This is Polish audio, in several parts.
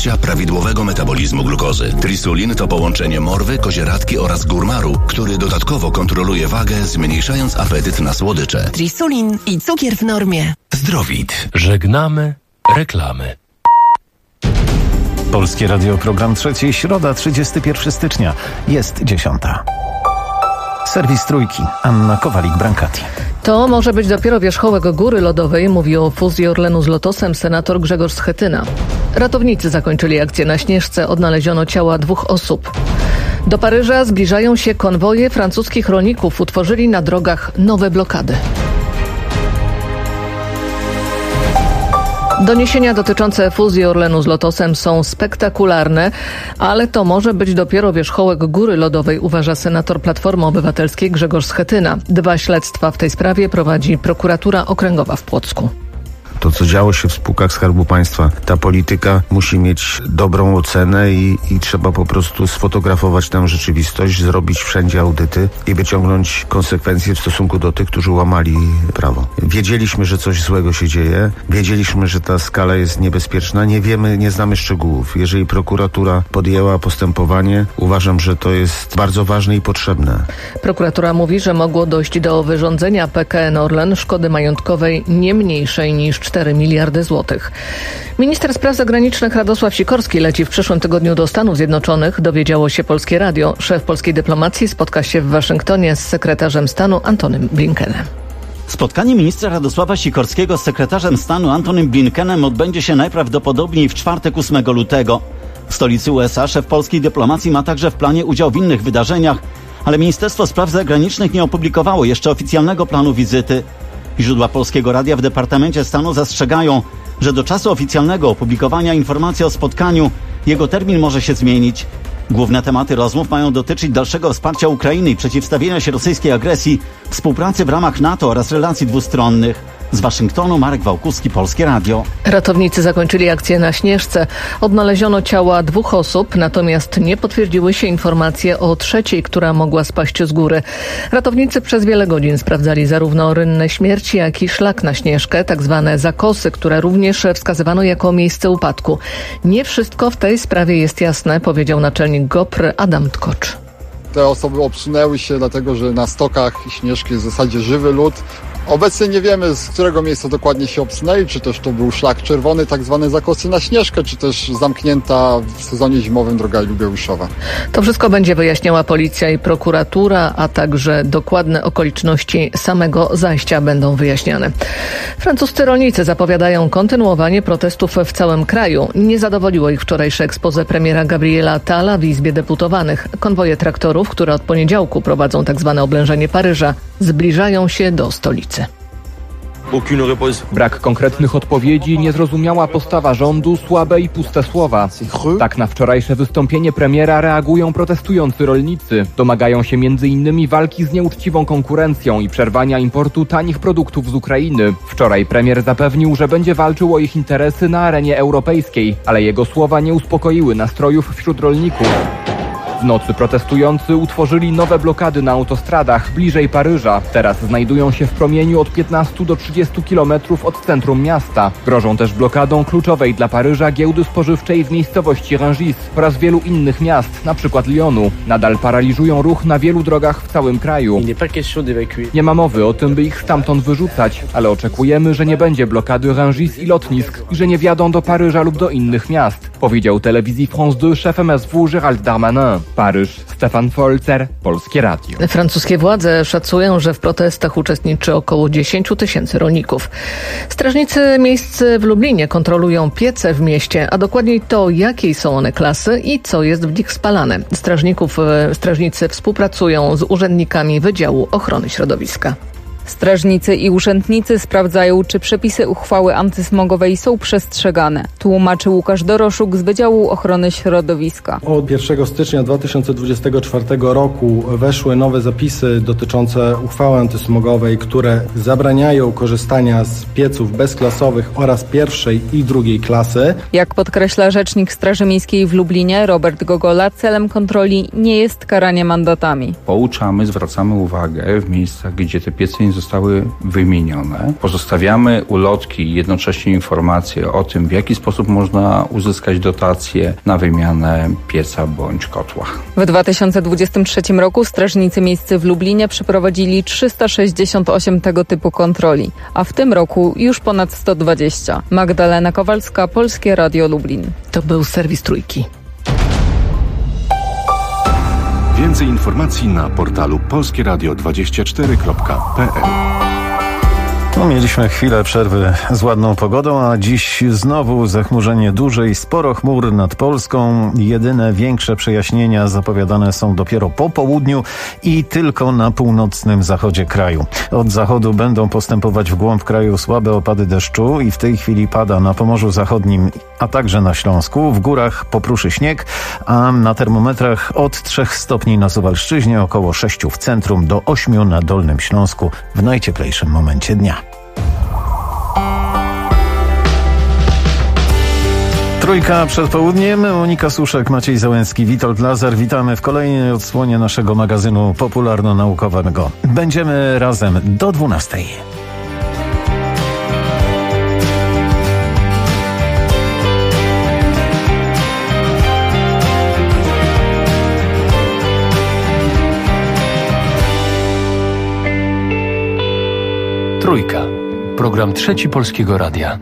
wsparcia prawidłowego metabolizmu glukozy. Trisulin to połączenie morwy, kozieradki oraz górmaru, który dodatkowo kontroluje wagę, zmniejszając apetyt na słodycze. Trisulin i cukier w normie. Zdrowit. Żegnamy reklamy. Polskie Radio, program trzeci, środa, 31 stycznia. Jest 10. Serwis Trójki. Anna Kowalik-Brankati. To może być dopiero wierzchołek góry lodowej, mówi o fuzji Orlenu z Lotosem senator Grzegorz Schetyna. Ratownicy zakończyli akcję na Śnieżce, odnaleziono ciała 2 osób. Do Paryża zbliżają się konwoje francuskich rolników, utworzyli na drogach nowe blokady. Doniesienia dotyczące fuzji Orlenu z Lotosem są spektakularne, ale to może być dopiero wierzchołek góry lodowej, uważa senator Platformy Obywatelskiej Grzegorz Schetyna. 2 śledztwa w tej sprawie prowadzi prokuratura okręgowa w Płocku. To, co działo się w spółkach Skarbu Państwa, ta polityka musi mieć dobrą ocenę i trzeba po prostu sfotografować tam rzeczywistość, zrobić wszędzie audyty i wyciągnąć konsekwencje w stosunku do tych, którzy łamali prawo. Wiedzieliśmy, że coś złego się dzieje, wiedzieliśmy, że ta skala jest niebezpieczna, nie znamy szczegółów. Jeżeli prokuratura podjęła postępowanie, uważam, że to jest bardzo ważne i potrzebne. Prokuratura mówi, że mogło dojść do wyrządzenia PKN Orlen szkody majątkowej nie mniejszej niż 4 miliardy złotych. Minister spraw zagranicznych Radosław Sikorski leci w przyszłym tygodniu do Stanów Zjednoczonych, dowiedziało się Polskie Radio. Szef polskiej dyplomacji spotka się w Waszyngtonie z sekretarzem stanu Antonym Blinkenem. Spotkanie ministra Radosława Sikorskiego z sekretarzem stanu Antonym Blinkenem odbędzie się najprawdopodobniej w czwartek 8 lutego. W stolicy USA szef polskiej dyplomacji ma także w planie udział w innych wydarzeniach, ale Ministerstwo Spraw Zagranicznych nie opublikowało jeszcze oficjalnego planu wizyty. Źródła Polskiego Radia w Departamencie Stanu zastrzegają, że do czasu oficjalnego opublikowania informacji o spotkaniu jego termin może się zmienić. Główne tematy rozmów mają dotyczyć dalszego wsparcia Ukrainy i przeciwstawienia się rosyjskiej agresji, współpracy w ramach NATO oraz relacji dwustronnych. Z Waszyngtonu Marek Wałkuski, Polskie Radio. Ratownicy zakończyli akcję na Śnieżce. Odnaleziono ciała 2 osób, natomiast nie potwierdziły się informacje o 3, która mogła spaść z góry. Ratownicy przez wiele godzin sprawdzali zarówno rynne śmierci, jak i szlak na Śnieżkę, tak zwane zakosy, które również wskazywano jako miejsce upadku. Nie wszystko w tej sprawie jest jasne, powiedział naczelnik GOPR Adam Tkocz. Te osoby obsunęły się, dlatego że na stokach Śnieżki jest w zasadzie żywy lód. Obecnie nie wiemy, z którego miejsca dokładnie się obsunęli, czy też to był szlak czerwony, tak zwane zakosy na Śnieżkę, czy też zamknięta w sezonie zimowym droga Lubiuszowa. To wszystko będzie wyjaśniała policja i prokuratura, a także dokładne okoliczności samego zajścia będą wyjaśniane. Francuscy rolnicy zapowiadają kontynuowanie protestów w całym kraju. Nie zadowoliło ich wczorajsze exposé premiera Gabriela Attala w Izbie Deputowanych. Konwoje traktorów, które od poniedziałku prowadzą tak zwane oblężenie Paryża, zbliżają się do stolicy. Brak konkretnych odpowiedzi, niezrozumiała postawa rządu, słabe i puste słowa. Tak na wczorajsze wystąpienie premiera reagują protestujący rolnicy. Domagają się m.in. walki z nieuczciwą konkurencją i przerwania importu tanich produktów z Ukrainy. Wczoraj premier zapewnił, że będzie walczył o ich interesy na arenie europejskiej, ale jego słowa nie uspokoiły nastrojów wśród rolników. W nocy protestujący utworzyli nowe blokady na autostradach bliżej Paryża. Teraz znajdują się w promieniu od 15 do 30 kilometrów od centrum miasta. Grożą też blokadą kluczowej dla Paryża giełdy spożywczej w miejscowości Rungis oraz wielu innych miast, np. Lyonu. Nadal paraliżują ruch na wielu drogach w całym kraju. Nie ma mowy o tym, by ich stamtąd wyrzucać, ale oczekujemy, że nie będzie blokady Rungis i lotnisk i że nie wjadą do Paryża lub do innych miast, powiedział telewizji France 2 szef MSW Gérald Darmanin. Paryż, Stefan Folzer, Polskie Radio. Francuskie władze szacują, że w protestach uczestniczy około 10 000 rolników. Strażnicy miejscy w Lublinie kontrolują piece w mieście, a dokładniej to, jakiej są one klasy i co jest w nich spalane. Strażnicy współpracują z urzędnikami Wydziału Ochrony Środowiska. Strażnicy i urzędnicy sprawdzają, czy przepisy uchwały antysmogowej są przestrzegane. Tłumaczy Łukasz Doroszuk z Wydziału Ochrony Środowiska. Od 1 stycznia 2024 roku weszły nowe zapisy dotyczące uchwały antysmogowej, które zabraniają korzystania z pieców bezklasowych oraz pierwszej i drugiej klasy. Jak podkreśla rzecznik Straży Miejskiej w Lublinie Robert Gogola, celem kontroli nie jest karanie mandatami. Pouczamy, zwracamy uwagę w miejscach, gdzie te piece nie zostały wymienione. Pozostawiamy ulotki i jednocześnie informacje o tym, w jaki sposób można uzyskać dotacje na wymianę pieca bądź kotła. W 2023 roku strażnicy miejscy w Lublinie przeprowadzili 368 tego typu kontroli, a w tym roku już ponad 120. Magdalena Kowalska, Polskie Radio Lublin. To był serwis Trójki. Więcej informacji na portalu polskieradio24.pl. Mieliśmy chwilę przerwy z ładną pogodą, a dziś znowu zachmurzenie duże i sporo chmur nad Polską. Jedyne większe przejaśnienia zapowiadane są dopiero po południu i tylko na północnym zachodzie kraju. Od zachodu będą postępować w głąb kraju słabe opady deszczu i w tej chwili pada na Pomorzu Zachodnim, a także na Śląsku. W górach popruszy śnieg, a na termometrach od 3 stopni na Suwalszczyźnie, około 6 w centrum, do 8 na Dolnym Śląsku w najcieplejszym momencie dnia. Trójka przed południem, Monika Suszek, Maciej Załęcki, Witold Lazar. Witamy w kolejnej odsłonie naszego magazynu popularno-naukowego. Będziemy razem do 12. Trójka. Program Trzeci Polskiego Radia.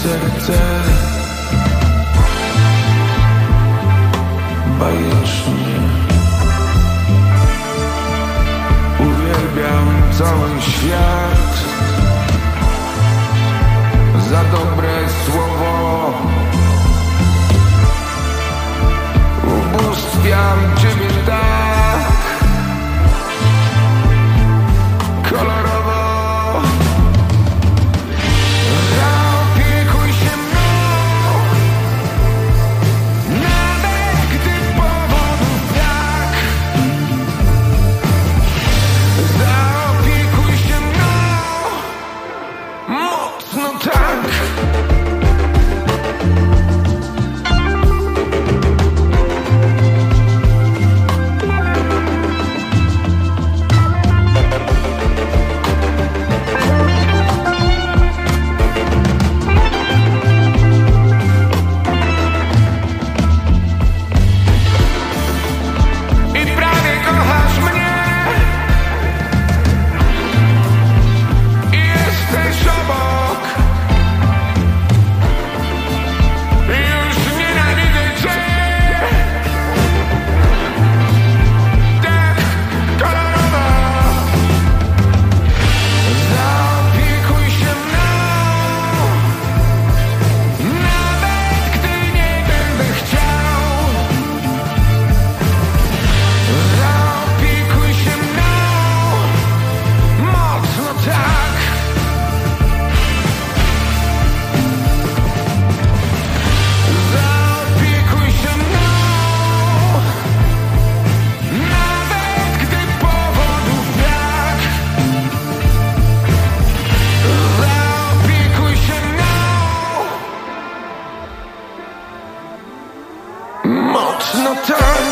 serce bajecznie. Uwielbiam cały świat za dobre słowo. Ubóstwiam Ciebie tak kolorowo. Zaopiekuj się mną, nawet gdy powodów brak. Zaopiekuj się mną, mocno tak. Mocno tak.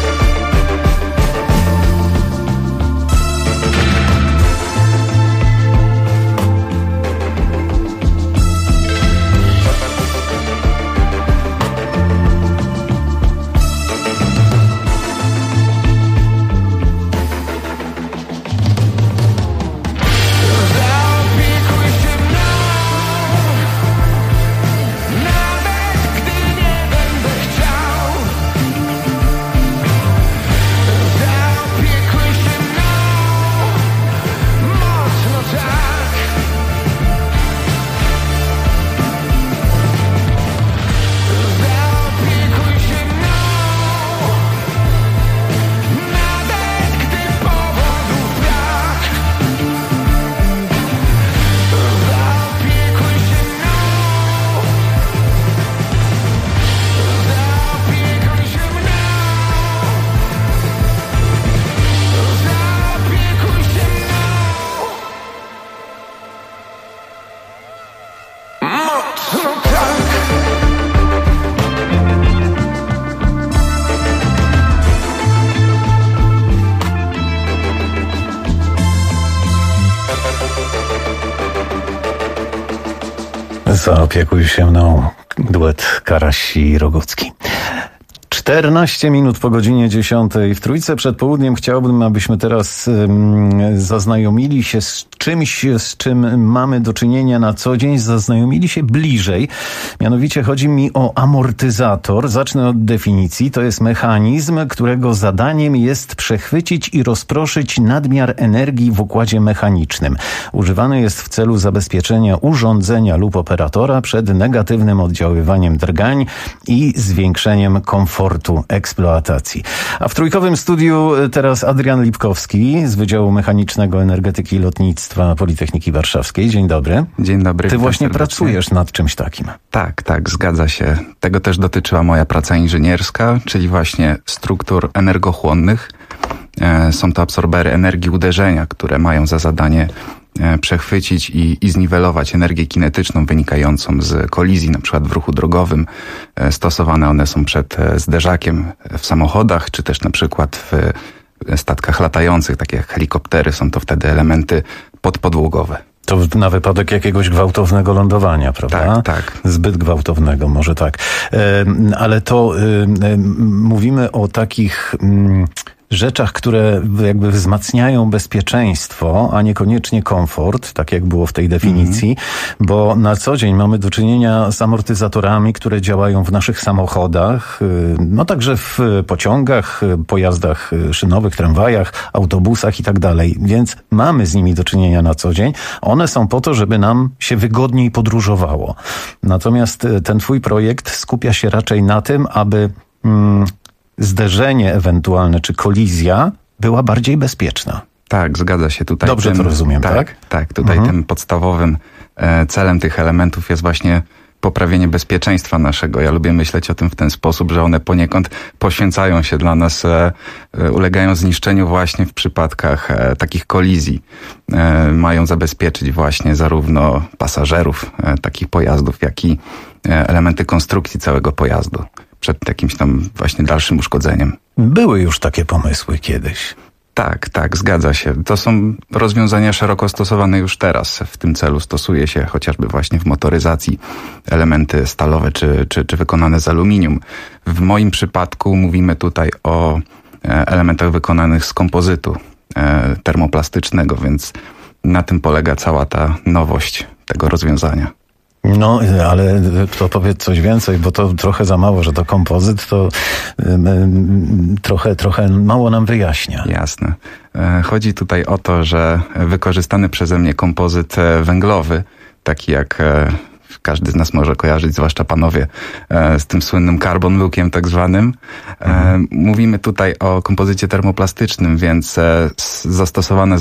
Zaopiekuj się mną, duet Karaś i Rogucki. 14 minut po godzinie 10 w Trójce przed południem. Chciałbym, abyśmy teraz zaznajomili się z czymś, z czym mamy do czynienia na co dzień, zaznajomili się bliżej. Mianowicie chodzi mi o amortyzator. Zacznę od definicji. To jest mechanizm, którego zadaniem jest przechwycić i rozproszyć nadmiar energii w układzie mechanicznym. Używany jest w celu zabezpieczenia urządzenia lub operatora przed negatywnym oddziaływaniem drgań i zwiększeniem komfortu eksploatacji. A w trójkowym studiu teraz Adrian Lipkowski z Wydziału Mechanicznego Energetyki i Lotnictwa Politechniki Warszawskiej. Dzień dobry. Dzień dobry. Ty właśnie serdecznie. Pracujesz nad czymś takim. Tak, zgadza się. Tego też dotyczyła moja praca inżynierska, czyli właśnie struktur energochłonnych. Są to absorbery energii uderzenia, które mają za zadanie przechwycić i zniwelować energię kinetyczną wynikającą z kolizji, na przykład w ruchu drogowym. Stosowane one są przed zderzakiem w samochodach, czy też na przykład w statkach latających, takie jak helikoptery. Są to wtedy elementy podpodłogowe. To na wypadek jakiegoś gwałtownego lądowania, prawda? Tak. Zbyt gwałtownego, może tak. Ale to mówimy o takich rzeczach, które jakby wzmacniają bezpieczeństwo, a niekoniecznie komfort, tak jak było w tej definicji, bo na co dzień mamy do czynienia z amortyzatorami, które działają w naszych samochodach, no także w pociągach, pojazdach szynowych, tramwajach, autobusach i tak dalej. Więc mamy z nimi do czynienia na co dzień. One są po to, żeby nam się wygodniej podróżowało. Natomiast ten twój projekt skupia się raczej na tym, aby zderzenie ewentualne czy kolizja była bardziej bezpieczna. Tak, zgadza się tutaj. Dobrze to rozumiem, tak? Tak, tutaj tym podstawowym celem tych elementów jest właśnie poprawienie bezpieczeństwa naszego. Ja lubię myśleć o tym w ten sposób, że one poniekąd poświęcają się dla nas, ulegają zniszczeniu właśnie w przypadkach takich kolizji. Mają zabezpieczyć właśnie zarówno pasażerów takich pojazdów, jak i elementy konstrukcji całego pojazdu przed jakimś tam właśnie dalszym uszkodzeniem. Były już takie pomysły kiedyś. Tak, zgadza się. To są rozwiązania szeroko stosowane już teraz. W tym celu stosuje się chociażby właśnie w motoryzacji elementy stalowe czy wykonane z aluminium. W moim przypadku mówimy tutaj o elementach wykonanych z kompozytu termoplastycznego, więc na tym polega cała ta nowość tego rozwiązania. No, ale to powiedz coś więcej, bo to trochę za mało, że to kompozyt, to trochę mało nam wyjaśnia. Jasne. Chodzi tutaj o to, że wykorzystany przeze mnie kompozyt węglowy, taki jak każdy z nas może kojarzyć, zwłaszcza panowie, z tym słynnym carbon lookiem tak zwanym. Mówimy tutaj o kompozycie termoplastycznym, więc zastosowany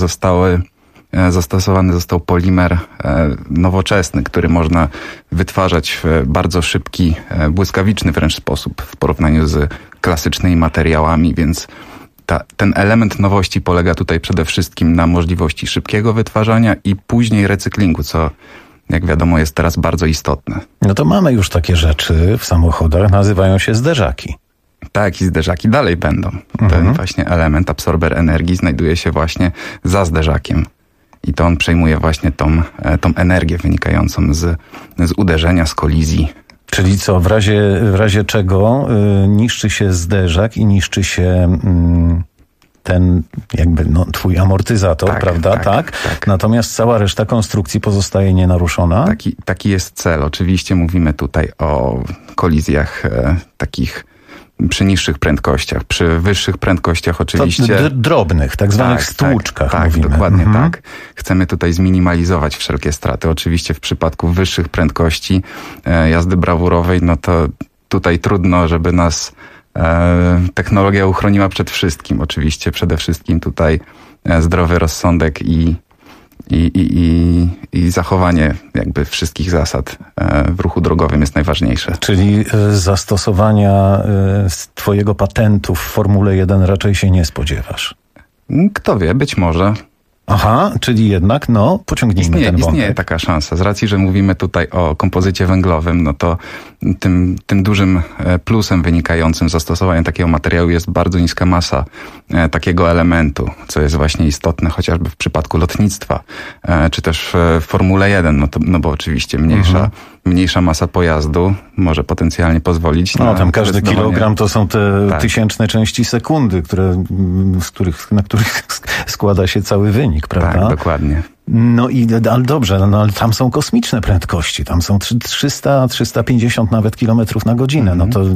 został polimer nowoczesny, który można wytwarzać w bardzo szybki, błyskawiczny wręcz sposób w porównaniu z klasycznymi materiałami, więc ten element nowości polega tutaj przede wszystkim na możliwości szybkiego wytwarzania i później recyklingu, co jak wiadomo jest teraz bardzo istotne. No to mamy już takie rzeczy w samochodach, nazywają się zderzaki. Tak, i zderzaki dalej będą. Ten właśnie element, absorber energii, znajduje się właśnie za zderzakiem. I to on przejmuje właśnie tą energię wynikającą z uderzenia, z kolizji. Czyli co, w razie czego niszczy się zderzak i niszczy się ten jakby twój amortyzator, prawda? Tak. Natomiast cała reszta konstrukcji pozostaje nienaruszona? Taki jest cel. Oczywiście mówimy tutaj o kolizjach takich przy niższych prędkościach. Przy wyższych prędkościach oczywiście... To drobnych, tak zwanych stłuczkach tak, mówimy. Dokładnie tak. Chcemy tutaj zminimalizować wszelkie straty. Oczywiście w przypadku wyższych prędkości jazdy brawurowej, no to tutaj trudno, żeby nas technologia uchroniła przed wszystkim. Oczywiście przede wszystkim tutaj zdrowy rozsądek i zachowanie jakby wszystkich zasad w ruchu drogowym jest najważniejsze. Czyli zastosowania twojego patentu w Formule 1 raczej się nie spodziewasz? Kto wie, być może. Aha, czyli jednak, pociągnijmy ten wątek. Istnieje taka szansa. Z racji, że mówimy tutaj o kompozycie węglowym, no to tym dużym plusem wynikającym z zastosowania takiego materiału jest bardzo niska masa takiego elementu, co jest właśnie istotne chociażby w przypadku lotnictwa, czy też w Formule 1, no bo oczywiście mniejsza masa pojazdu może potencjalnie pozwolić na... tam każdy kilogram to są te tysięczne części sekundy, na których składa się cały wynik, prawda? Tak, dokładnie. Ale dobrze, ale tam są kosmiczne prędkości, tam są 300-350 nawet kilometrów na godzinę. No to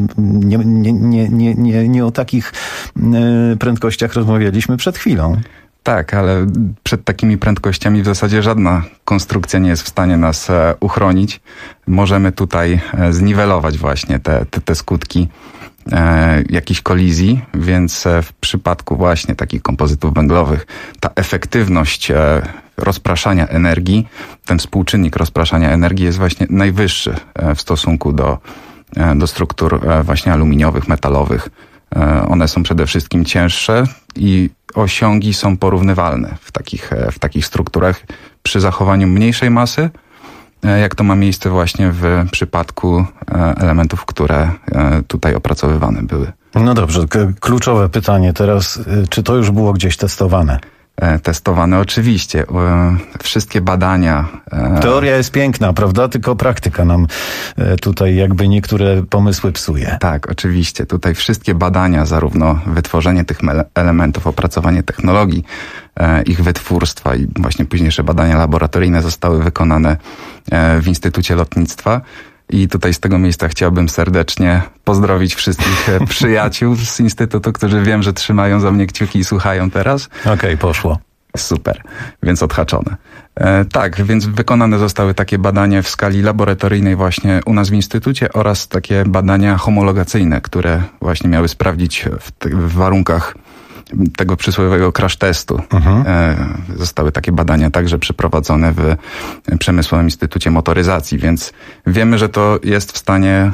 nie o takich prędkościach rozmawialiśmy przed chwilą. Tak, ale przed takimi prędkościami w zasadzie żadna konstrukcja nie jest w stanie nas uchronić. Możemy tutaj zniwelować właśnie te skutki jakiejś kolizji, więc w przypadku właśnie takich kompozytów węglowych ta efektywność rozpraszania energii, ten współczynnik rozpraszania energii jest właśnie najwyższy w stosunku do struktur właśnie aluminiowych, metalowych. One są przede wszystkim cięższe i osiągi są porównywalne w takich strukturach przy zachowaniu mniejszej masy, jak to ma miejsce właśnie w przypadku elementów, które tutaj opracowywane były. No dobrze, kluczowe pytanie teraz, czy to już było gdzieś testowane? testowane. Oczywiście wszystkie badania... Teoria jest piękna, prawda? Tylko praktyka nam tutaj jakby niektóre pomysły psuje. Tak, oczywiście. Tutaj wszystkie badania, zarówno wytworzenie tych elementów, opracowanie technologii, ich wytwórstwa i właśnie późniejsze badania laboratoryjne zostały wykonane w Instytucie Lotnictwa. I tutaj z tego miejsca chciałbym serdecznie pozdrowić wszystkich przyjaciół z Instytutu, którzy wiem, że trzymają za mnie kciuki i słuchają teraz. Okej, poszło. Super, więc odhaczone. Tak, więc wykonane zostały takie badania w skali laboratoryjnej właśnie u nas w Instytucie oraz takie badania homologacyjne, które właśnie miały sprawdzić w warunkach tego przysłowiowego crash testu. Zostały takie badania także przeprowadzone w Przemysłowym Instytucie Motoryzacji, więc wiemy, że to jest w stanie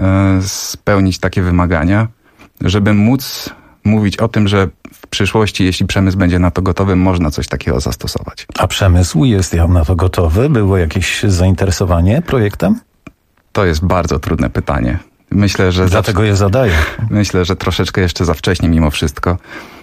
spełnić takie wymagania, żeby móc mówić o tym, że w przyszłości, jeśli przemysł będzie na to gotowy, można coś takiego zastosować. A przemysł jest na to gotowy? Było jakieś zainteresowanie projektem? To jest bardzo trudne pytanie. Myślę, że dlatego je zadaję. Myślę, że troszeczkę jeszcze za wcześnie mimo wszystko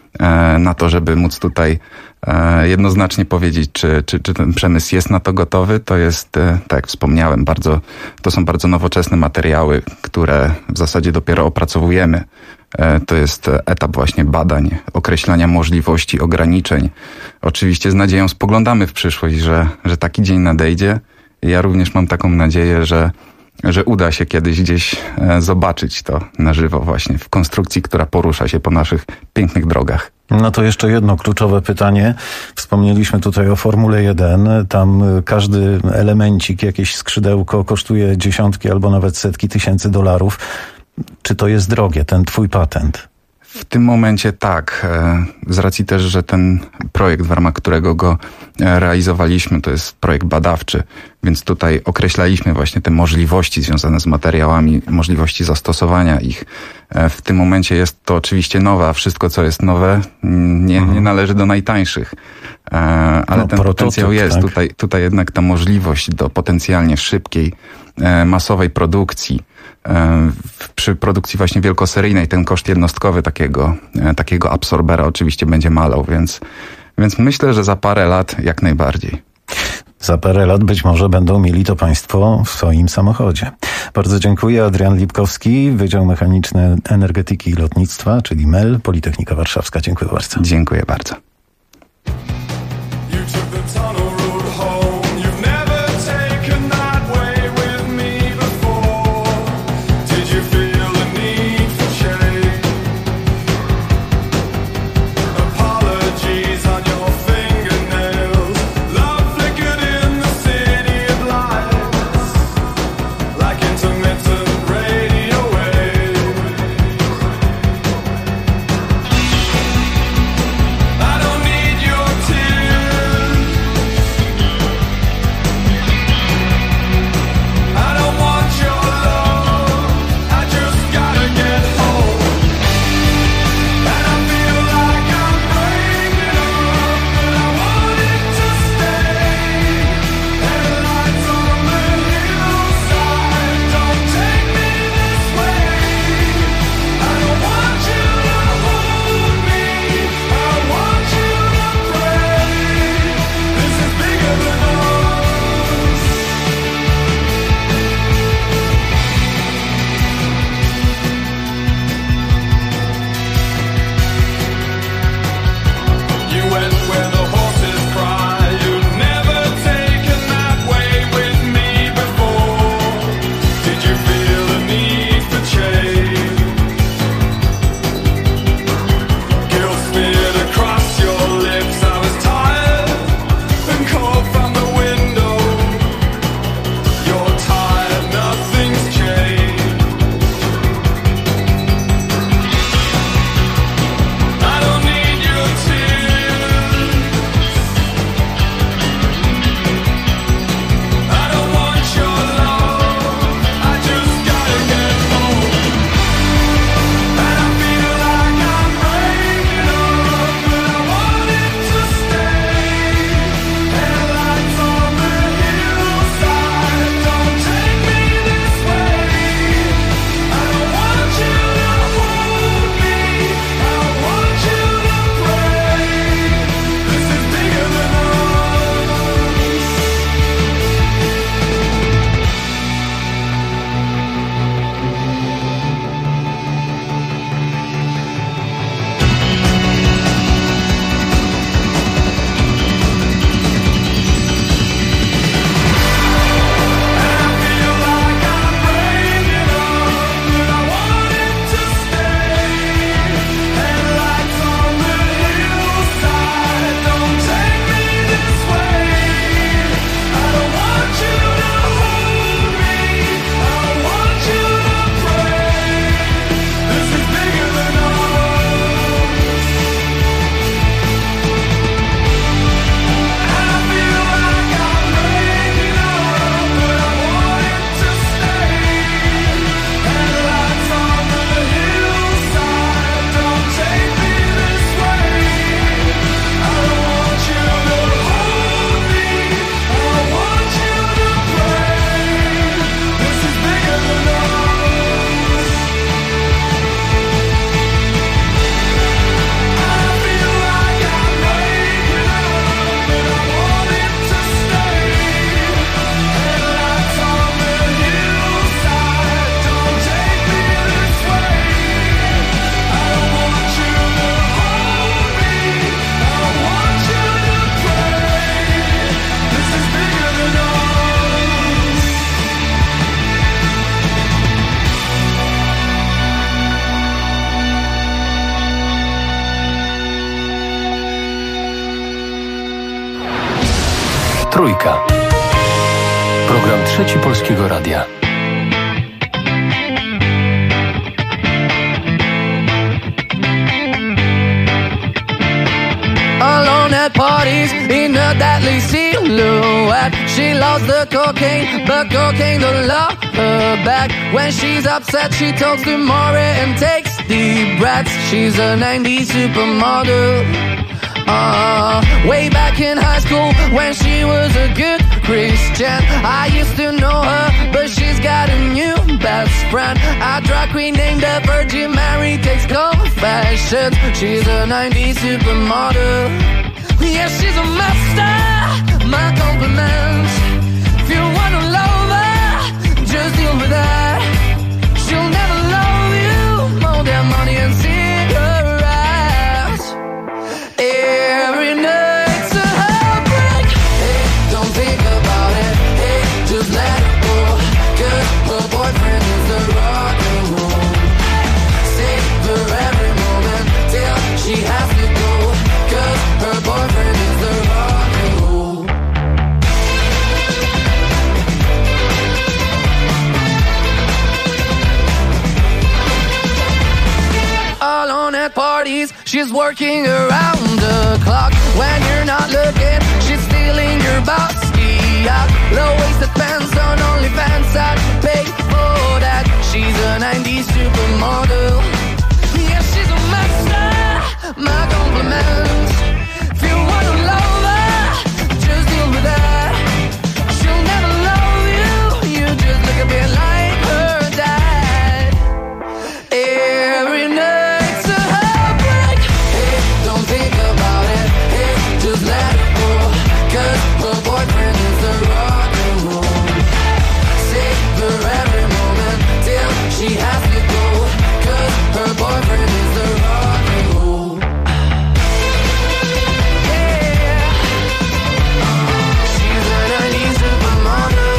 na to, żeby móc tutaj jednoznacznie powiedzieć, czy ten przemysł jest na to gotowy. To jest, tak jak wspomniałem, to są bardzo nowoczesne materiały, które w zasadzie dopiero opracowujemy. To jest etap właśnie badań, określania możliwości, ograniczeń. Oczywiście z nadzieją spoglądamy w przyszłość, że taki dzień nadejdzie. Ja również mam taką nadzieję, że uda się kiedyś gdzieś zobaczyć to na żywo właśnie w konstrukcji, która porusza się po naszych pięknych drogach. No to jeszcze jedno kluczowe pytanie. Wspomnieliśmy tutaj o Formule 1. Tam każdy elemencik, jakieś skrzydełko kosztuje dziesiątki albo nawet setki tysięcy dolarów. Czy to jest drogie, ten twój patent? W tym momencie tak. Z racji też, że ten projekt, w ramach którego go realizowaliśmy, to jest projekt badawczy, więc tutaj określaliśmy właśnie te możliwości związane z materiałami, możliwości zastosowania ich. W tym momencie jest to oczywiście nowe, a wszystko, co jest nowe, nie należy do najtańszych. Ale ten potencjał jest. Tak? Tutaj jednak ta możliwość do potencjalnie szybkiej, masowej produkcji, przy produkcji właśnie wielkoseryjnej ten koszt jednostkowy takiego absorbera oczywiście będzie malał, więc myślę, że za parę lat jak najbardziej. Za parę lat być może będą mieli to państwo w swoim samochodzie. Bardzo dziękuję. Adrian Lipkowski, Wydział Mechaniczny Energetyki i Lotnictwa, czyli MEL, Politechnika Warszawska. Dziękuję bardzo. Dziękuję bardzo. I don't Trzeci Polskiego Radia. Alone at parties in a deadly silhouette. She loves the cocaine, but cocaine don't love her back. When she's upset, she talks to Maury and takes deep breaths. She's a 90s supermodel. Way back in high school when she was a good Christian, I used to know her, but she's got a new best friend. A drag queen named the Virgin Mary takes confessions. She's a 90s supermodel. Yeah, she's a master, my compliments. If you wanna love her, just deal with that. She'll never love you more than money and cigarettes. Every night's a heartbreak. Hey, don't think about it. Hey, just let it go. 'Cause her boyfriend is the rock and roll. Savor every moment till she has to go. 'Cause her boyfriend is the rock and roll. Alone at parties, she's working around the clock. When you're not looking, she's stealing your bossy out. Low-waisted pants on OnlyFans, I'd pay for that. She's a 90s supermodel. Yeah, she's a master, my compliments. If you wanna love her, just deal with that. She'll never love you, you just look a bit like her dad. Every night's a heartbreak. Hey, don't think about it. Hey, just let it go. 'Cause her boyfriend is the rock and roll. Savor every moment till she has to go. 'Cause her boyfriend is the rock and roll. Yeah. She's a 90s supermodel.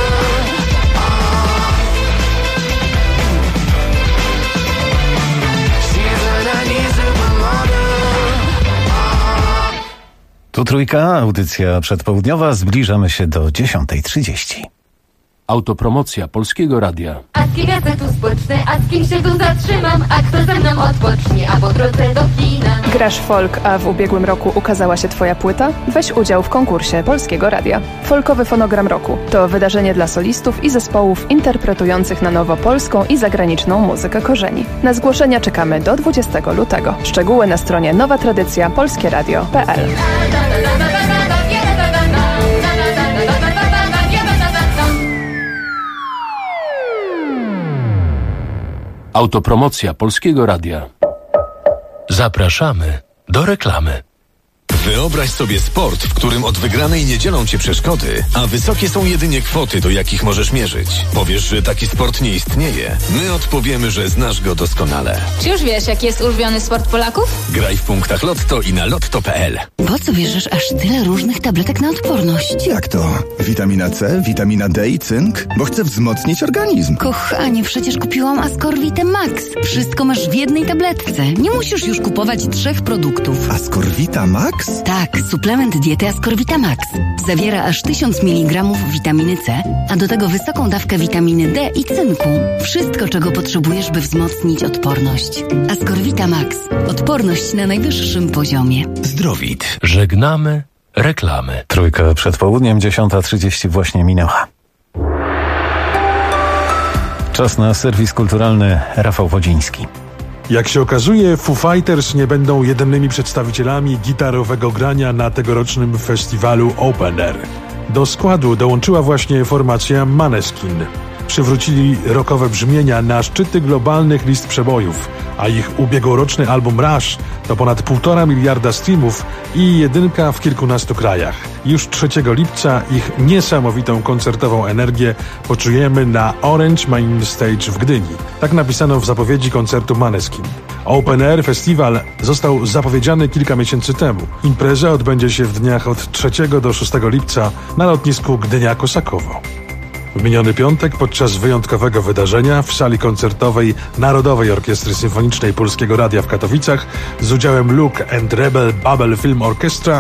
She's a 90s supermodel. Tu Trójka, audycja przedpołudniowa. Zbliżamy się do 10:30. Autopromocja Polskiego Radia. A z kim ja se tu spocznę, a z kim się tu zatrzymam, a kto ze mną odpocznie, a po drodze do kina. Grasz folk, a w ubiegłym roku ukazała się twoja płyta? Weź udział w konkursie Polskiego Radia. Folkowy fonogram roku to wydarzenie dla solistów i zespołów interpretujących na nowo polską i zagraniczną muzykę korzeni. Na zgłoszenia czekamy do 20 lutego. Szczegóły na stronie nowatradycja.polskieradio.pl. Autopromocja Polskiego Radia. Zapraszamy do reklamy. Wyobraź sobie sport, w którym od wygranej nie dzielą cię przeszkody, a wysokie są jedynie kwoty, do jakich możesz mierzyć. Powiesz, że taki sport nie istnieje. My odpowiemy, że znasz go doskonale. Czy już wiesz, jaki jest ulubiony sport Polaków? Graj w punktach Lotto i na lotto.pl. Po co bierzesz aż tyle różnych tabletek na odporność? Jak to? Witamina C, witamina D i cynk? Bo chcę wzmocnić organizm. Kochanie, przecież kupiłam Ascorvitę Max. Wszystko masz w jednej tabletce. Nie musisz już kupować 3 produktów. Ascorvita Max? Tak, suplement diety Ascorvita Max. Zawiera aż 1000 mg witaminy C, a do tego wysoką dawkę witaminy D i cynku. Wszystko, czego potrzebujesz, by wzmocnić odporność. Ascorvita Max. Odporność na najwyższym poziomie. Zdrowit. Żegnamy reklamy. Trójka przed południem, 10:30 właśnie minęła. Czas na serwis kulturalny. Rafał Wodziński. Jak się okazuje, Foo Fighters nie będą jedynymi przedstawicielami gitarowego grania na tegorocznym festiwalu Open Air. Do składu dołączyła właśnie formacja Måneskin. Przywrócili rockowe brzmienia na szczyty globalnych list przebojów, a ich ubiegłoroczny album Rush to ponad 1,5 miliarda streamów i jedynka w kilkunastu krajach. Już 3 lipca ich niesamowitą koncertową energię poczujemy na Orange Main Stage w Gdyni. Tak napisano w zapowiedzi koncertu Måneskin. Open Air Festival został zapowiedziany kilka miesięcy temu. Impreza odbędzie się w dniach od 3 do 6 lipca na lotnisku Gdynia-Kosakowo. W miniony piątek podczas wyjątkowego wydarzenia w sali koncertowej Narodowej Orkiestry Symfonicznej Polskiego Radia w Katowicach z udziałem Luke and Rebel Babel Film Orchestra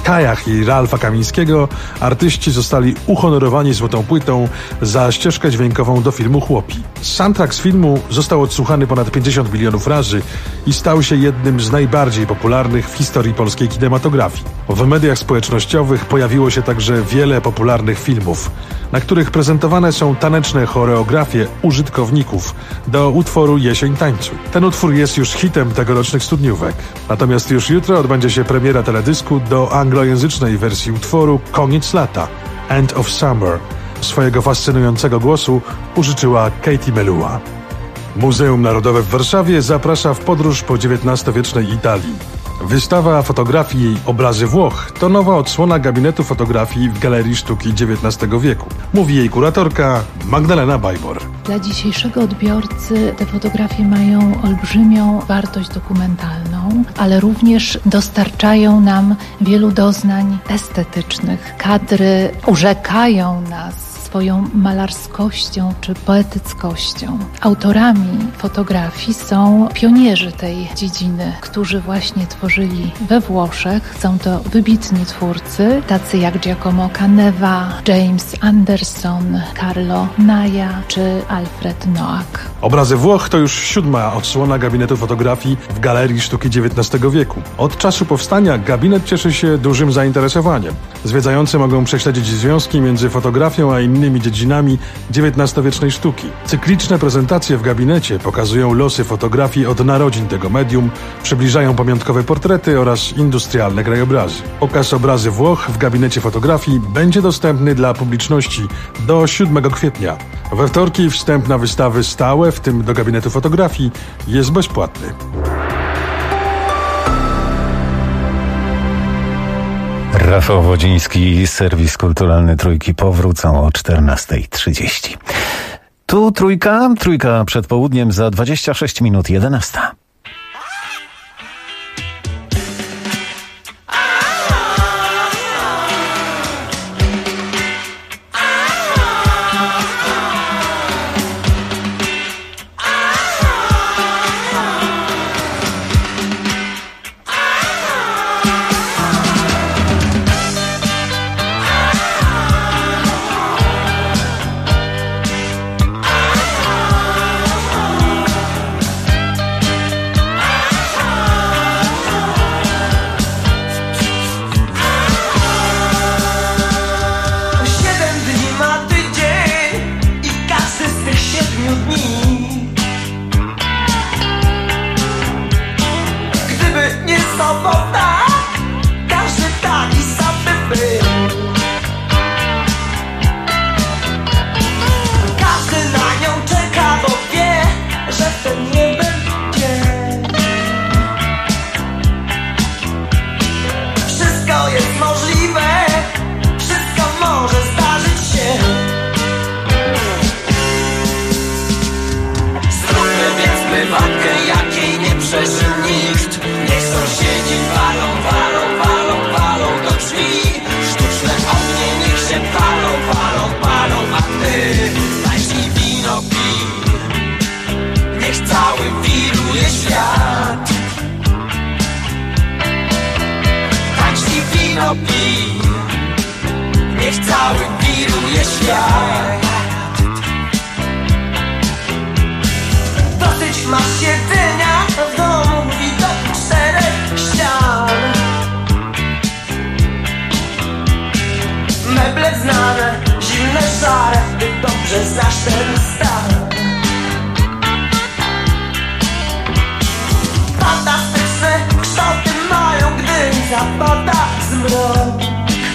Kajach i Ralfa Kamińskiego artyści zostali uhonorowani złotą płytą za ścieżkę dźwiękową do filmu Chłopi. Soundtrack z filmu został odsłuchany ponad 50 milionów razy i stał się jednym z najbardziej popularnych w historii polskiej kinematografii. W mediach społecznościowych pojawiło się także wiele popularnych filmów, na których prezentowane są taneczne choreografie użytkowników do utworu Jesień tańcuj. Ten utwór jest już hitem tegorocznych studniówek. Natomiast już jutro odbędzie się premiera teledysku do anglojęzycznej wersji utworu Koniec lata, End of Summer. Swojego fascynującego głosu użyczyła Katie Melua. Muzeum Narodowe w Warszawie zaprasza w podróż po XIX-wiecznej Italii. Wystawa fotografii Obrazy Włoch to nowa odsłona gabinetu fotografii w Galerii Sztuki XIX wieku. Mówi jej kuratorka Magdalena Bajbor. Dla dzisiejszego odbiorcy te fotografie mają olbrzymią wartość dokumentalną, ale również dostarczają nam wielu doznań estetycznych. Kadry urzekają nas swoją malarskością czy poetyckością. Autorami fotografii są pionierzy tej dziedziny, którzy właśnie tworzyli we Włoszech. Są to wybitni twórcy, tacy jak Giacomo Caneva, James Anderson, Carlo Naya czy Alfred Noack. Obrazy Włoch to już 7. odsłona gabinetu fotografii w Galerii Sztuki XIX wieku. Od czasu powstania gabinet cieszy się dużym zainteresowaniem. Zwiedzający mogą prześledzić związki między fotografią a innymi dziedzinami XIX-wiecznej sztuki. Cykliczne prezentacje w gabinecie pokazują losy fotografii od narodzin tego medium, przybliżają pamiątkowe portrety oraz industrialne krajobrazy. Pokaz Obrazy Włoch w gabinecie fotografii będzie dostępny dla publiczności do 7 kwietnia. We wtorki wstęp na wystawy stałe, w tym do gabinetu fotografii, jest bezpłatny. Rafał Wodziński, serwis kulturalny Trójki powrócą o 14:30. Tu trójka przed południem za 26 minut 11. Niech cały wiruje świat. Dosyć masz jedzenia w domu, widok 4 ścian. Meble znane, zimne, szare, ty dobrze znasz ten stan. Fantastyczne kształty mają, gdy zapada zmrok.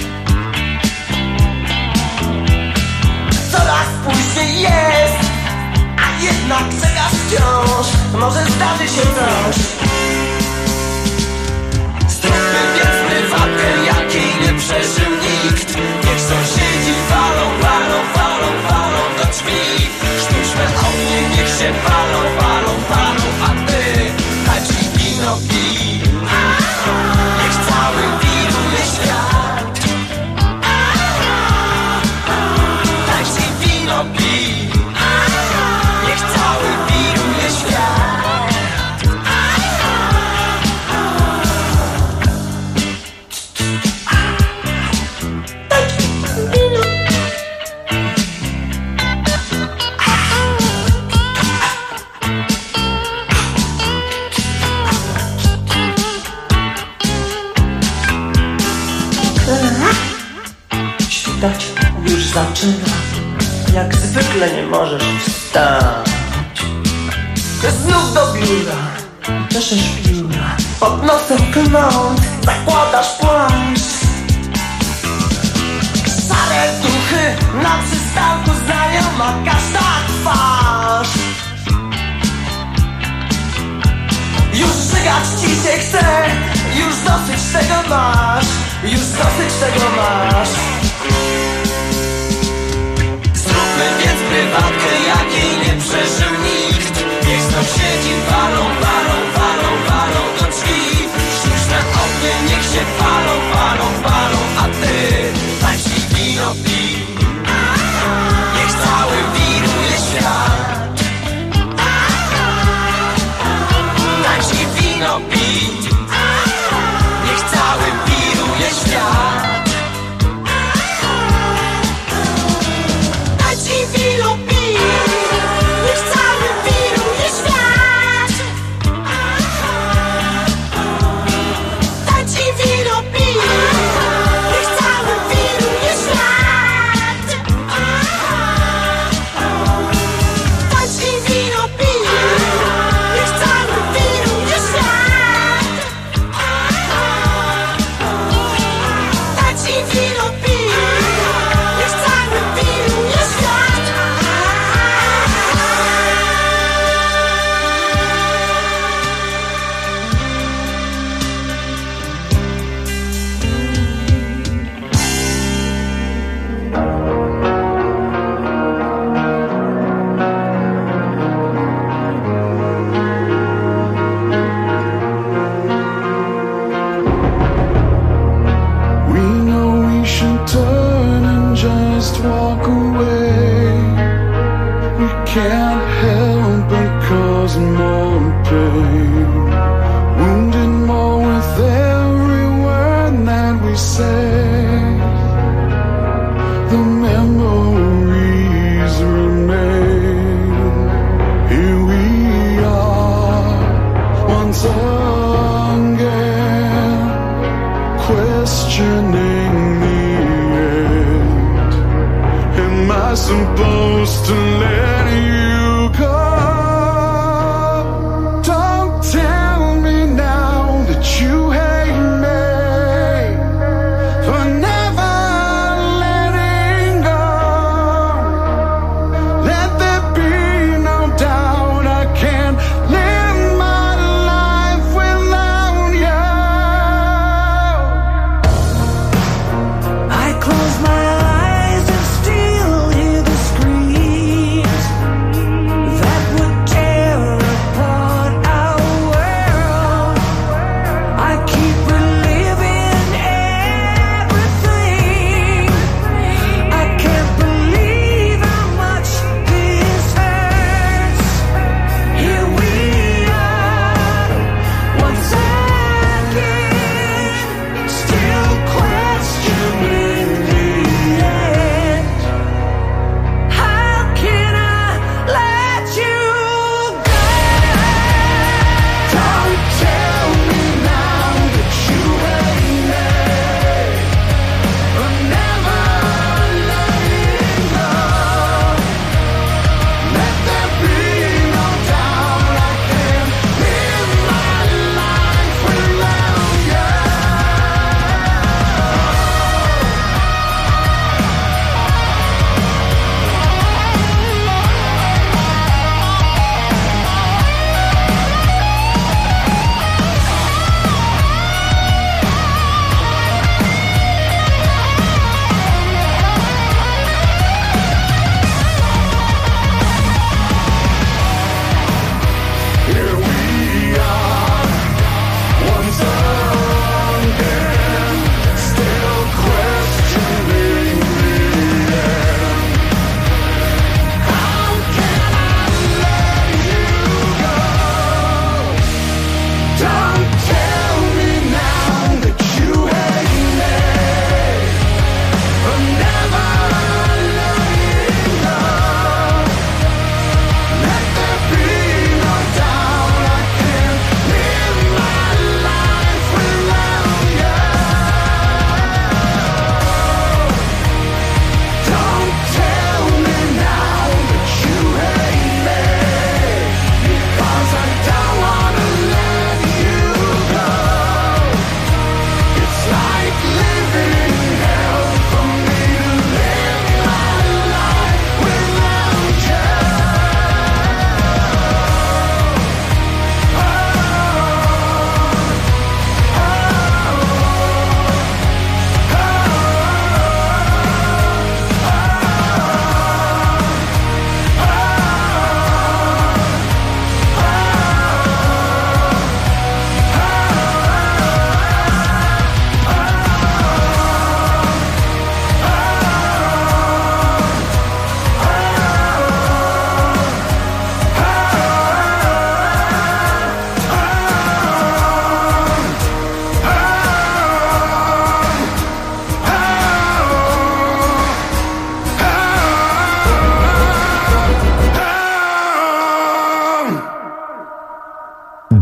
Coraz później jest, a jednak czekasz wciąż. Może zdarzy się coś. Zróbmy więc prywatkę, jakiej nie przeżył nikt. Niech sąsiedzi walą, walą, walą, walą do drzwi. Sztuczne ognie niech się walą, walą, walą, a ty tańcz i wino pij. Niech cały wiruje świat. Tańcz i wino pij. Niech cały wiruje świat. chwilę nie możesz wstać. Znów do biura, czeszesz pióra, pod nosem kląt, zakładasz płaszcz. Szare duchy na przystanku, znajoma każda twarz. Już żygać ci się chce, już dosyć tego masz, już dosyć tego masz. Zróbmy więc prywatkę, jakiej nie przeżył nikt. Niech sąsiedzi walą, walą, walą, walą do drzwi. Sztuczne ognie niech się palą, palą, palą, a ty tańcz i wino pij. Niech cały wiruje świat. Tańcz i wino pij. Niech cały wiruje świat. Tańcz i wino pij. Niech cały wiruje świat. Tańcz i wino pij. Niech cały wiruje świat. Tańcz i wino pij. Niech cały wiruje świat. Tańcz i wino pij. Niech cały wiruje świat. We know we should turn and just walk away. We can't help but cause more pain. Wounded more with every word that we say. The memories remain. Here we are once again, questioning the end. Am I supposed to let you go? Don't tell me now that you hate me for never letting go. Let there be no doubt I can't live my life without you. I close my eyes and still hear the screams that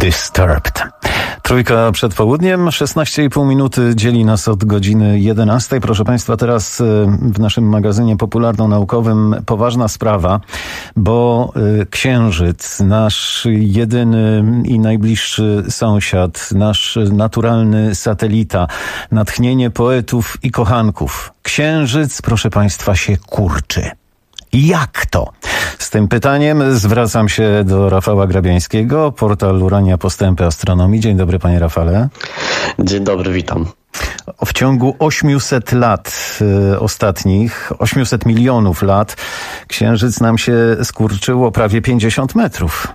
Disturbed. Trójka przed południem, 16,5 minuty dzieli nas od godziny 11. Proszę Państwa, teraz w naszym magazynie popularno-naukowym poważna sprawa, bo Księżyc, nasz jedyny i najbliższy sąsiad, nasz naturalny satelita, natchnienie poetów i kochanków. Księżyc, proszę Państwa, się kurczy. Jak to? Z tym pytaniem zwracam się do Rafała Grabiańskiego, portal Urania Postępy Astronomii. Dzień dobry, panie Rafale. Dzień dobry, witam. W ciągu 800 lat ostatnich, 800 milionów lat, Księżyc nam się skurczyło prawie 50 metrów.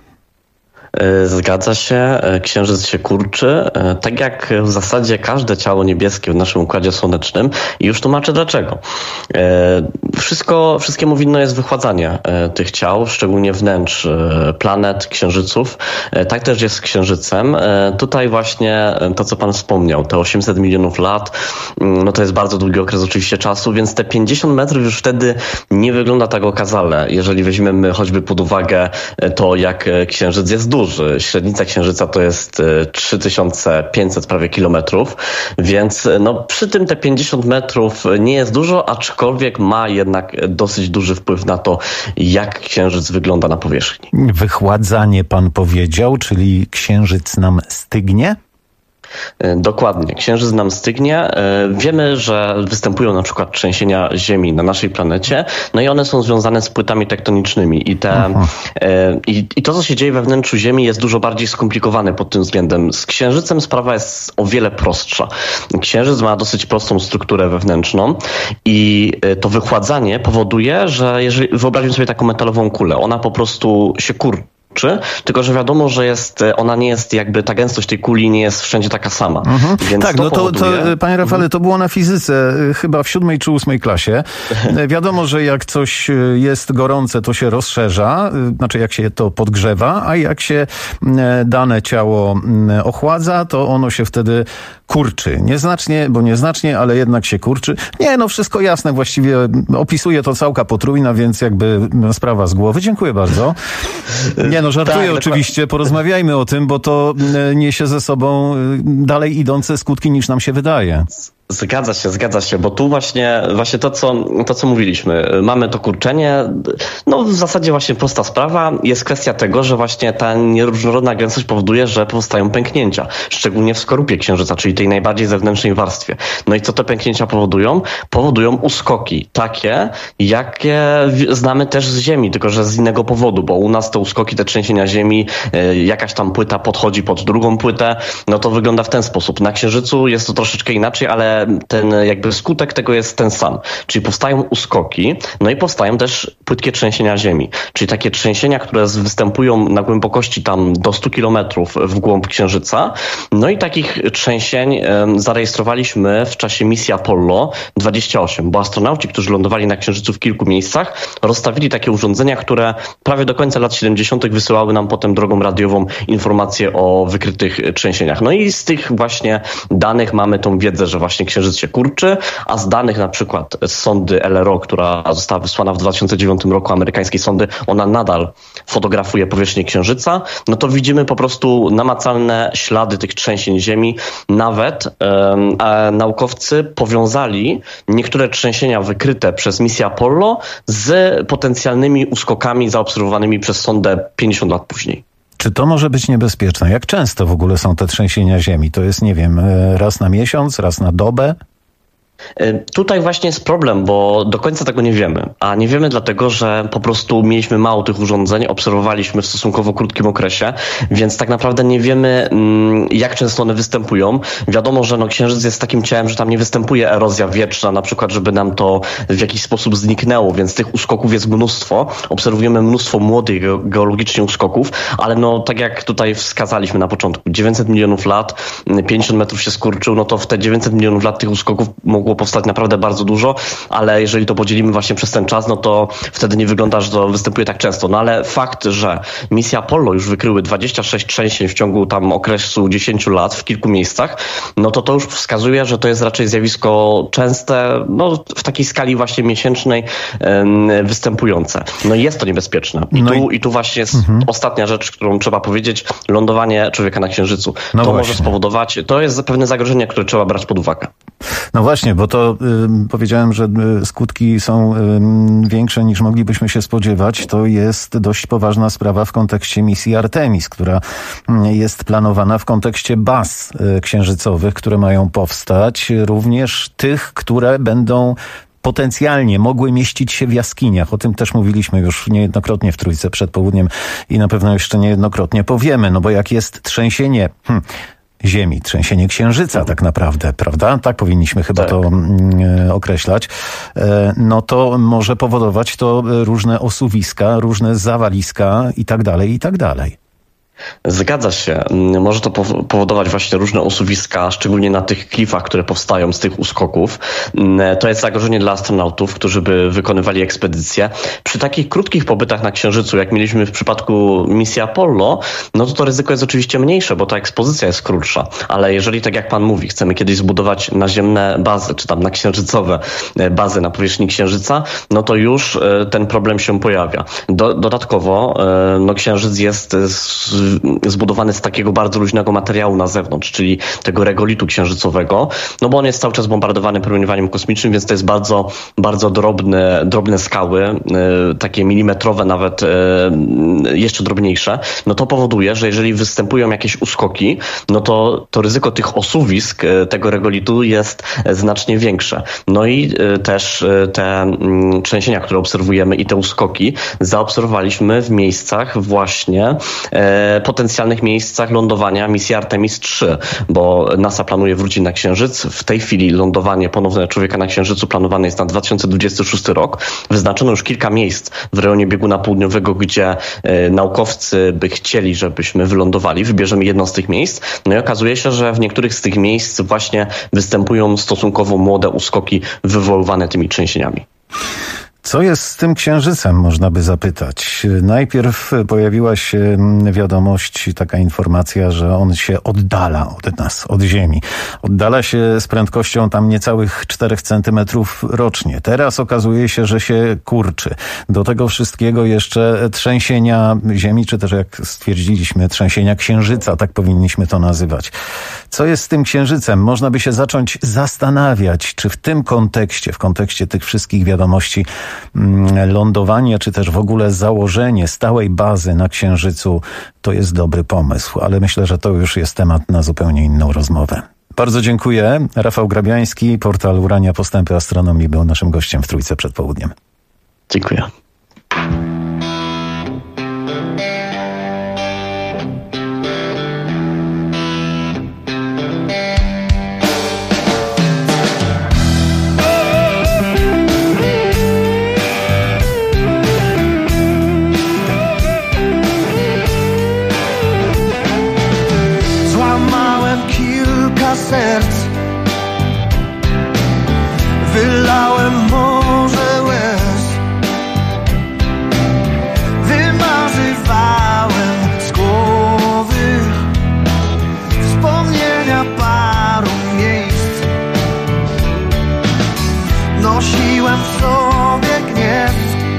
Zgadza się, Księżyc się kurczy, tak jak w zasadzie każde ciało niebieskie w naszym Układzie Słonecznym i już tłumaczę dlaczego. Wszystkiemu winno jest wychładzanie tych ciał, szczególnie wnętrz planet, księżyców. Tak też jest z Księżycem. Tutaj właśnie to, co pan wspomniał, te 800 milionów lat, no to jest bardzo długi okres oczywiście czasu, więc te 50 metrów już wtedy nie wygląda tak okazale, jeżeli weźmiemy choćby pod uwagę to, jak Księżyc jest duży. Średnica Księżyca to jest 3500 prawie kilometrów, więc no przy tym te 50 metrów nie jest dużo, aczkolwiek ma jednak dosyć duży wpływ na to, jak Księżyc wygląda na powierzchni. Wychładzanie pan powiedział, czyli Księżyc nam stygnie? Dokładnie. Księżyc nam stygnie. Wiemy, że występują na przykład trzęsienia Ziemi na naszej planecie, no i one są związane z płytami tektonicznymi. I to, co się dzieje we wnętrzu Ziemi, jest dużo bardziej skomplikowane pod tym względem. Z Księżycem sprawa jest o wiele prostsza. Księżyc ma dosyć prostą strukturę wewnętrzną i to wychładzanie powoduje, że jeżeli wyobrazimy sobie taką metalową kulę, ona po prostu się kurczy, tylko że wiadomo, że ona nie jest jakby, ta gęstość tej kuli nie jest wszędzie taka sama. Więc tak, to panie Rafale, to było na fizyce chyba w 7. czy 8. klasie. Wiadomo, że jak coś jest gorące, to się rozszerza, znaczy jak się to podgrzewa, a jak się dane ciało ochładza, to ono się wtedy kurczy. Nieznacznie, ale jednak się kurczy. Nie, no wszystko jasne, właściwie opisuje to całka potrójna, więc jakby sprawa z głowy. Dziękuję bardzo. Nie, no żartuję tak, oczywiście, porozmawiajmy o tym, bo to niesie ze sobą dalej idące skutki niż nam się wydaje. Zgadza się, bo tu właśnie to, co mówiliśmy. Mamy to kurczenie, no w zasadzie właśnie prosta sprawa. Jest kwestia tego, że właśnie ta nieróżnorodna gęstość powoduje, że powstają pęknięcia, szczególnie w skorupie Księżyca, czyli tej najbardziej zewnętrznej warstwie. No i co te pęknięcia powodują? Powodują uskoki, takie, jakie znamy też z Ziemi, tylko że z innego powodu, bo u nas te uskoki, te trzęsienia Ziemi, jakaś tam płyta podchodzi pod drugą płytę, no to wygląda w ten sposób. Na Księżycu jest to troszeczkę inaczej, ale ten jakby skutek tego jest ten sam. Czyli powstają uskoki, no i powstają też płytkie trzęsienia Ziemi. Czyli takie trzęsienia, które występują na głębokości tam do 100 kilometrów w głąb Księżyca. No i takich trzęsień zarejestrowaliśmy w czasie misji Apollo 28, bo astronauci, którzy lądowali na Księżycu w kilku miejscach, rozstawili takie urządzenia, które prawie do końca lat 70. wysyłały nam potem drogą radiową informacje o wykrytych trzęsieniach. No i z tych właśnie danych mamy tą wiedzę, że właśnie Księżyc się kurczy, a z danych na przykład z sondy LRO, która została wysłana w 2009 roku, amerykańskiej sondy, ona nadal fotografuje powierzchnię Księżyca, no to widzimy po prostu namacalne ślady tych trzęsień Ziemi. Nawet naukowcy powiązali niektóre trzęsienia wykryte przez misję Apollo z potencjalnymi uskokami zaobserwowanymi przez sondę 50 lat później. Czy to może być niebezpieczne? Jak często w ogóle są te trzęsienia Ziemi? To jest, nie wiem, raz na miesiąc, raz na dobę? Tutaj właśnie jest problem, bo do końca tego nie wiemy. A nie wiemy dlatego, że po prostu mieliśmy mało tych urządzeń, obserwowaliśmy w stosunkowo krótkim okresie, więc tak naprawdę nie wiemy, jak często one występują. Wiadomo, że Księżyc jest takim ciałem, że tam nie występuje erozja wietrzna, na przykład, żeby nam to w jakiś sposób zniknęło, więc tych uskoków jest mnóstwo. Obserwujemy mnóstwo młodych geologicznie uskoków, ale tak jak tutaj wskazaliśmy na początku, 900 milionów lat, 50 metrów się skurczył, no to w te 900 milionów lat tych uskoków mogło mogło powstać naprawdę bardzo dużo, ale jeżeli to podzielimy właśnie przez ten czas, no to wtedy nie wygląda, że to występuje tak często. No ale fakt, że misje Apollo już wykryły 26 trzęsień w ciągu tam okresu 10 lat w kilku miejscach, no to już wskazuje, że to jest raczej zjawisko częste, no w takiej skali właśnie miesięcznej występujące. No i jest to niebezpieczne. I tu właśnie jest ostatnia rzecz, którą trzeba powiedzieć, lądowanie człowieka na Księżycu. No to właśnie. może spowodować, to jest pewne zagrożenie, które trzeba brać pod uwagę. No właśnie, bo to powiedziałem, że skutki są większe niż moglibyśmy się spodziewać. To jest dość poważna sprawa w kontekście misji Artemis, która jest planowana w kontekście baz księżycowych, które mają powstać, również tych, które będą potencjalnie mogły mieścić się w jaskiniach. O tym też mówiliśmy już niejednokrotnie w Trójce przed południem i na pewno jeszcze niejednokrotnie powiemy, no bo jak jest trzęsienie Ziemi, trzęsienie Księżyca tak naprawdę, prawda? Tak powinniśmy chyba to określać. No to może powodować to różne osuwiska, różne zawaliska i tak dalej, i tak dalej. Zgadza się. Może to powodować właśnie różne osuwiska, szczególnie na tych klifach, które powstają z tych uskoków. To jest zagrożenie dla astronautów, którzy by wykonywali ekspedycje. Przy takich krótkich pobytach na Księżycu, jak mieliśmy w przypadku misji Apollo, no to ryzyko jest oczywiście mniejsze, bo ta ekspozycja jest krótsza. Ale jeżeli, tak jak pan mówi, chcemy kiedyś zbudować naziemne bazy, czy tam na księżycowe bazy na powierzchni Księżyca, no to już ten problem się pojawia. Dodatkowo no Księżyc jest zbudowany z takiego bardzo luźnego materiału na zewnątrz, czyli tego regolitu księżycowego, no bo on jest cały czas bombardowany promieniowaniem kosmicznym, więc to jest bardzo, bardzo drobne skały, takie milimetrowe, nawet jeszcze drobniejsze. No to powoduje, że jeżeli występują jakieś uskoki, no to ryzyko tych osuwisk tego regolitu jest znacznie większe. No i też te trzęsienia, które obserwujemy i te uskoki zaobserwowaliśmy w miejscach właśnie potencjalnych miejscach lądowania misji Artemis 3, bo NASA planuje wrócić na Księżyc. W tej chwili lądowanie ponowne człowieka na Księżycu planowane jest na 2026 rok. Wyznaczono już kilka miejsc w rejonie bieguna południowego, gdzie naukowcy by chcieli, żebyśmy wylądowali. Wybierzemy jedno z tych miejsc. No i okazuje się, że w niektórych z tych miejsc właśnie występują stosunkowo młode uskoki wywoływane tymi trzęsieniami. Co jest z tym Księżycem, można by zapytać. Najpierw pojawiła się wiadomość, taka informacja, że on się oddala od nas, od Ziemi. Oddala się z prędkością tam niecałych 4 centymetrów rocznie. Teraz okazuje się, że się kurczy. Do tego wszystkiego jeszcze trzęsienia Ziemi, czy też jak stwierdziliśmy, trzęsienia Księżyca, tak powinniśmy to nazywać. Co jest z tym Księżycem? Można by się zacząć zastanawiać, czy w tym kontekście, w kontekście tych wszystkich wiadomości, lądowanie, czy też w ogóle założenie stałej bazy na Księżycu to jest dobry pomysł, ale myślę, że to już jest temat na zupełnie inną rozmowę. Bardzo dziękuję. Rafał Grabiański, portal Urania Postępy Astronomii był naszym gościem w Trójce przed południem. Dziękuję. Serc wylałem morze łez, wymazywałem z głowy wspomnienia paru miejsc, nosiłem w sobie gniew.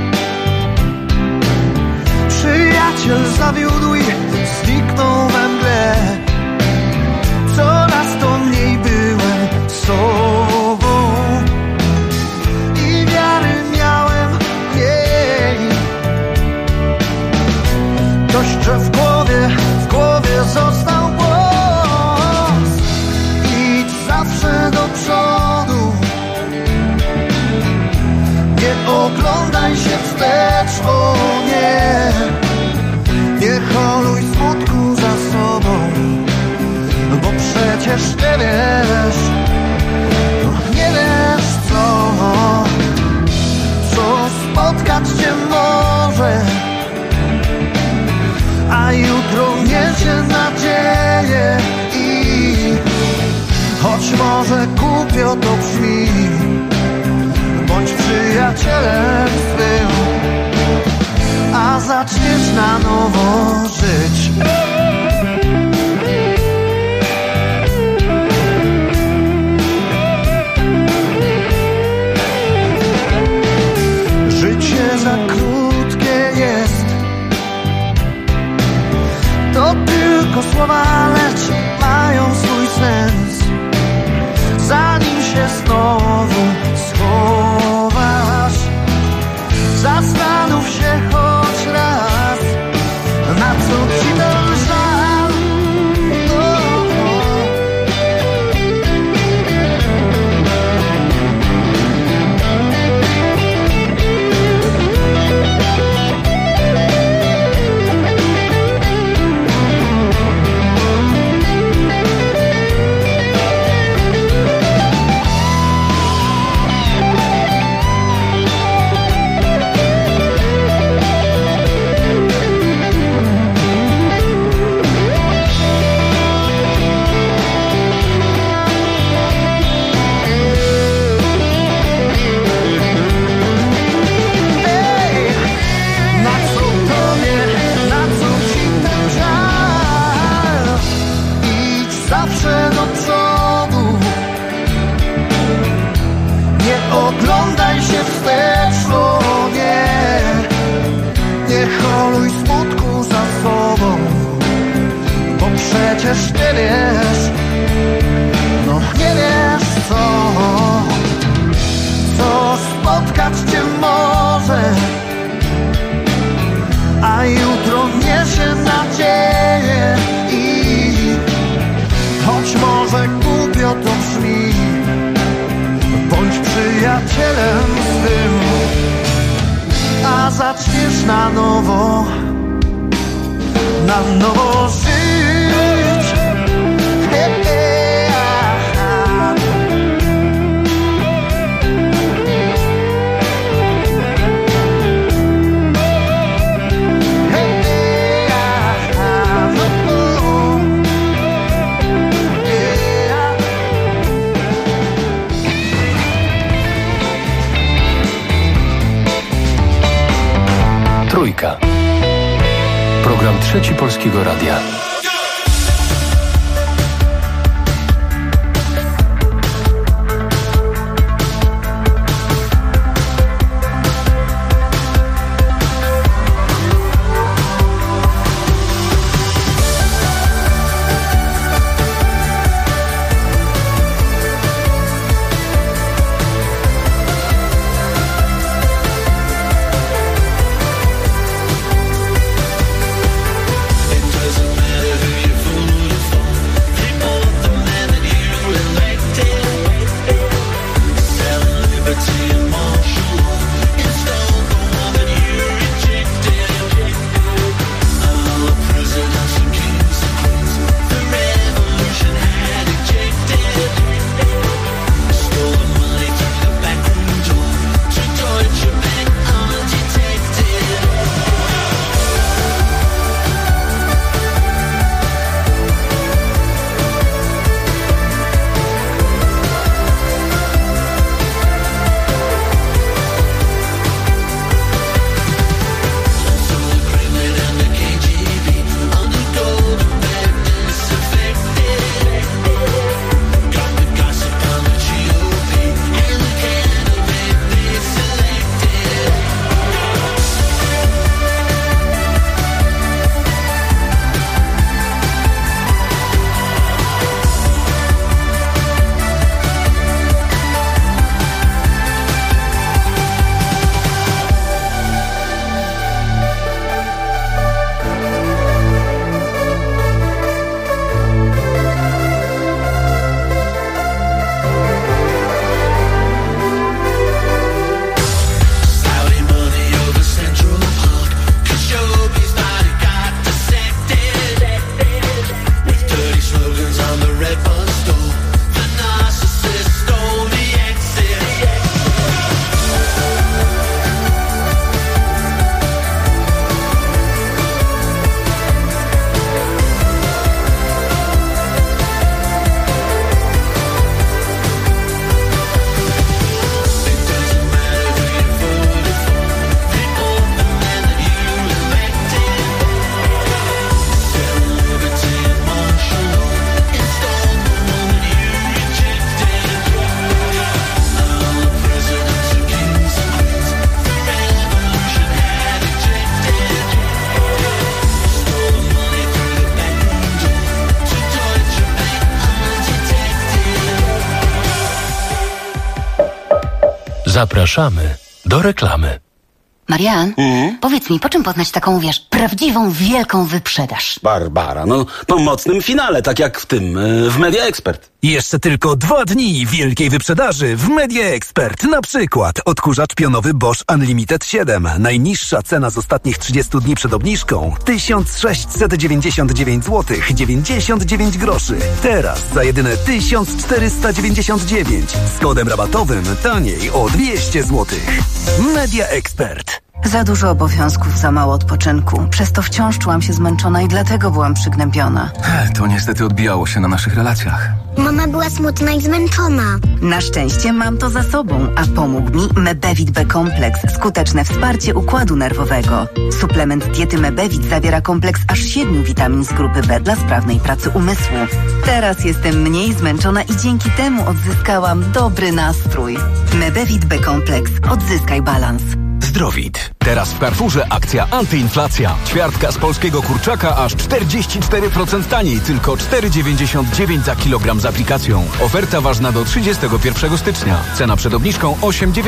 Przyjaciel zawiódł i zniknął we mgle. Coraz to mniej byłem sobą i wiary miałem mniej. Dość, że w głowie został głos. Idź zawsze do przodu, nie oglądaj się wstecz, o nie. Nie holuj smutku za sobą, bo przecież nie wiesz, co spotkać cię może, a jutro niesie nadzieję i choć może głupio to brzmi, przyjacielem swym, a zaczniesz na nowo żyć. Życie za krótkie jest, to tylko słowa, lecz mają swój sens. Zanim się znowu schowasz, zastanów się choć raz, na co ci ten żal. Zawsze do przodu, nie oglądaj się wstecz, nie holuj smutku za sobą, bo przecież nie wiesz, no nie wiesz co spotkać cię może, a jutro niesie nadzieję i choć może głupio to brzmi, bądź przyjacielem swym, a zaczniesz na nowo żyć. Trójka. Program Trzeci Polskiego Radia. It doesn't matter Zapraszamy do reklamy. Marian, powiedz mi, po czym poznać taką, prawdziwą, wielką wyprzedaż? Barbara, po mocnym finale, tak jak w tym, w Media Expert. Jeszcze tylko 2 dni wielkiej wyprzedaży w Media Expert. Na przykład odkurzacz pionowy Bosch Unlimited 7. Najniższa cena z ostatnich 30 dni przed obniżką 1699 zł 99 groszy. Teraz za jedyne 1499. Z kodem rabatowym taniej o 200 zł. Media Expert. Za dużo obowiązków, za mało odpoczynku. Przez to wciąż czułam się zmęczona i dlatego byłam przygnębiona. To niestety odbijało się na naszych relacjach. Mama była smutna i zmęczona. Na szczęście mam to za sobą, a pomógł mi Mebevit B-kompleks. Skuteczne wsparcie układu nerwowego. Suplement diety Mebevit zawiera kompleks aż 7 witamin z grupy B dla sprawnej pracy umysłu. Teraz jestem mniej zmęczona i dzięki temu odzyskałam dobry nastrój. Mebevit B-kompleks. Odzyskaj balans. Zdrowit. Teraz w Carrefourze akcja antyinflacja. Ćwiartka z polskiego kurczaka aż 44% taniej, tylko 4,99 za kilogram z aplikacją. Oferta ważna do 31 stycznia. Cena przed obniżką 8,90.